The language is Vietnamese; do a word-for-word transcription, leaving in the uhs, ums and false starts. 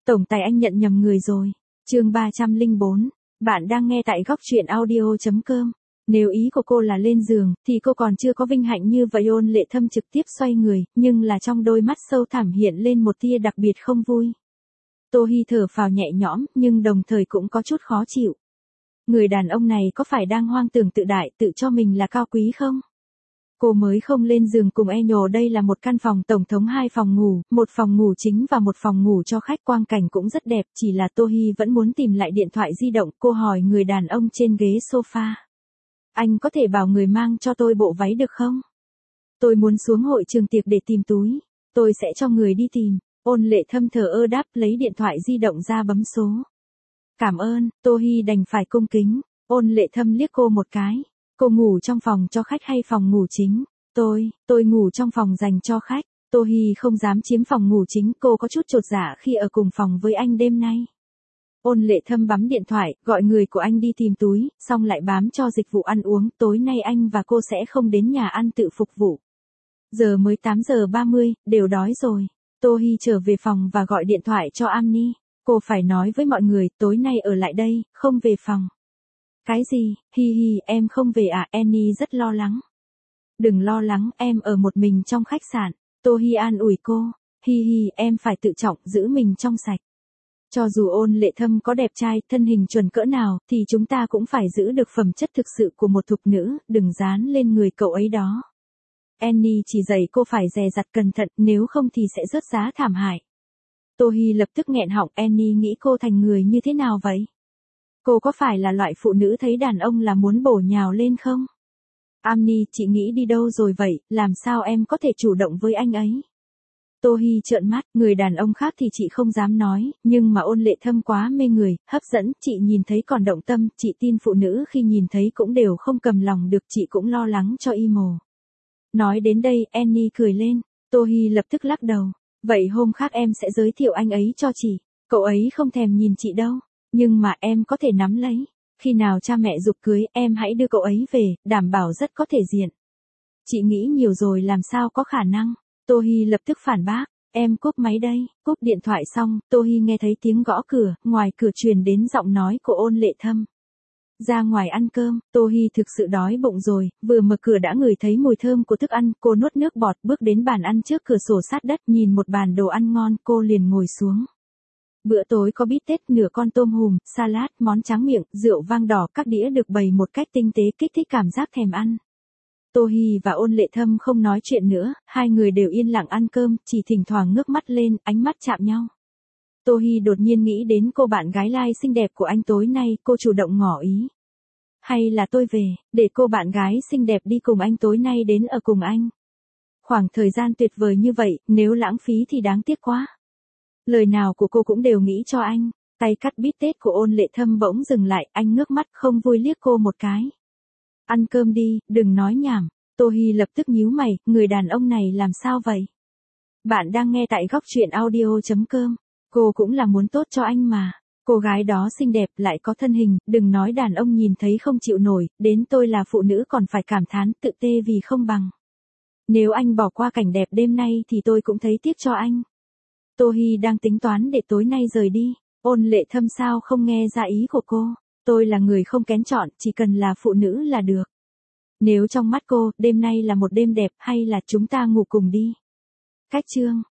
Tổng tài anh nhận nhầm người rồi. Chương ba trăm lẻ bốn. Bạn đang nghe tại góc truyện audio chấm com. Nếu ý của cô là lên giường, thì cô còn chưa có vinh hạnh như vậy. Ôn Lệ Thâm trực tiếp xoay người, nhưng là trong đôi mắt sâu thẳm hiện lên một tia đặc biệt không vui. Tô Hi thở phào nhẹ nhõm, nhưng đồng thời cũng có chút khó chịu. Người đàn ông này có phải đang hoang tưởng tự đại, tự cho mình là cao quý không? Cô mới không lên giường cùng e nhồ. Đây là một căn phòng tổng thống, hai phòng ngủ, một phòng ngủ chính và một phòng ngủ cho khách. Quang cảnh cũng rất đẹp, chỉ là Tô Hi vẫn muốn tìm lại điện thoại di động. Cô hỏi người đàn ông trên ghế sofa. Anh có thể bảo người mang cho tôi bộ váy được không? Tôi muốn xuống hội trường tiệc để tìm túi. Tôi sẽ cho người đi tìm. Ôn Lệ Thâm thờ ơ đáp, lấy điện thoại di động ra bấm số. Cảm ơn. Tô Hi đành phải cung kính. Ôn Lệ Thâm liếc cô một cái. Cô ngủ trong phòng cho khách hay phòng ngủ chính? Tôi, tôi ngủ trong phòng dành cho khách. Tô Hi không dám chiếm phòng ngủ chính, cô có chút chột dạ khi ở cùng phòng với anh đêm nay. Ôn Lệ Thâm bấm điện thoại, gọi người của anh đi tìm túi, xong lại bám cho dịch vụ ăn uống. Tối nay anh và cô sẽ không đến nhà ăn tự phục vụ. Giờ mới tám giờ ba mươi, đều đói rồi. Tô Hi trở về phòng và gọi điện thoại cho Amni. Cô phải nói với mọi người, tối nay ở lại đây, không về phòng. Cái gì? Hi hi, em không về à? Annie rất lo lắng. Đừng lo lắng, em ở một mình trong khách sạn. Tô Hi an ủi cô. Hi hi, em phải tự trọng, giữ mình trong sạch. Cho dù Ôn Lệ Thâm có đẹp trai, thân hình chuẩn cỡ nào, thì chúng ta cũng phải giữ được phẩm chất thực sự của một thục nữ, đừng dán lên người cậu ấy đó. Annie chỉ dạy cô phải dè dặt cẩn thận, nếu không thì sẽ rớt giá thảm hại. Tô Hi lập tức nghẹn họng. Annie nghĩ cô thành người như thế nào vậy? Cô có phải là loại phụ nữ thấy đàn ông là muốn bổ nhào lên không? Amni, chị nghĩ đi đâu rồi vậy, làm sao em có thể chủ động với anh ấy? Tô Hi trợn mắt, người đàn ông khác thì chị không dám nói, nhưng mà Ôn Lệ Thâm quá mê người, hấp dẫn, chị nhìn thấy còn động tâm, chị tin phụ nữ khi nhìn thấy cũng đều không cầm lòng được, chị cũng lo lắng cho Imo. Nói đến đây, Annie cười lên, Tô Hi lập tức lắc đầu, vậy hôm khác em sẽ giới thiệu anh ấy cho chị, cậu ấy không thèm nhìn chị đâu. Nhưng mà em có thể nắm lấy, khi nào cha mẹ giục cưới, em hãy đưa cậu ấy về, đảm bảo rất có thể diện. Chị nghĩ nhiều rồi, làm sao có khả năng. Tô Hi lập tức phản bác, em cúp máy đây. Cúp điện thoại xong, Tô Hi nghe thấy tiếng gõ cửa, ngoài cửa truyền đến giọng nói của Ôn Lệ Thâm. Ra ngoài ăn cơm. Tô Hi thực sự đói bụng rồi, vừa mở cửa đã ngửi thấy mùi thơm của thức ăn, cô nuốt nước bọt, bước đến bàn ăn trước cửa sổ sát đất, nhìn một bàn đồ ăn ngon, cô liền ngồi xuống. Bữa tối có bít tết, nửa con tôm hùm, salad, món tráng miệng, rượu vang đỏ, các đĩa được bày một cách tinh tế, kích thích cảm giác thèm ăn. Tô Hi và Ôn Lệ Thâm không nói chuyện nữa, hai người đều yên lặng ăn cơm, chỉ thỉnh thoảng ngước mắt lên, ánh mắt chạm nhau. Tô Hi đột nhiên nghĩ đến cô bạn gái lai xinh đẹp của anh tối nay, cô chủ động ngỏ ý. Hay là tôi về, để cô bạn gái xinh đẹp đi cùng anh tối nay đến ở cùng anh. Khoảng thời gian tuyệt vời như vậy, nếu lãng phí thì đáng tiếc quá. Lời nào của cô cũng đều nghĩ cho anh. Tay cắt bít tết của Ôn Lệ Thâm bỗng dừng lại, anh ngước mắt không vui liếc cô một cái. Ăn cơm đi, đừng nói nhảm. Tô Hi lập tức nhíu mày, người đàn ông này làm sao vậy? Bạn đang nghe tại góc truyện audio chấm com. Cô cũng là muốn tốt cho anh mà. Cô gái đó xinh đẹp lại có thân hình, đừng nói đàn ông nhìn thấy không chịu nổi, đến tôi là phụ nữ còn phải cảm thán tự tê vì không bằng. Nếu anh bỏ qua cảnh đẹp đêm nay thì tôi cũng thấy tiếc cho anh. Tô Hi đang tính toán để tối nay rời đi. Ôn Lệ Thâm sao không nghe ra ý của cô. Tôi là người không kén chọn, chỉ cần là phụ nữ là được. Nếu trong mắt cô, đêm nay là một đêm đẹp, hay là chúng ta ngủ cùng đi. Cách chương.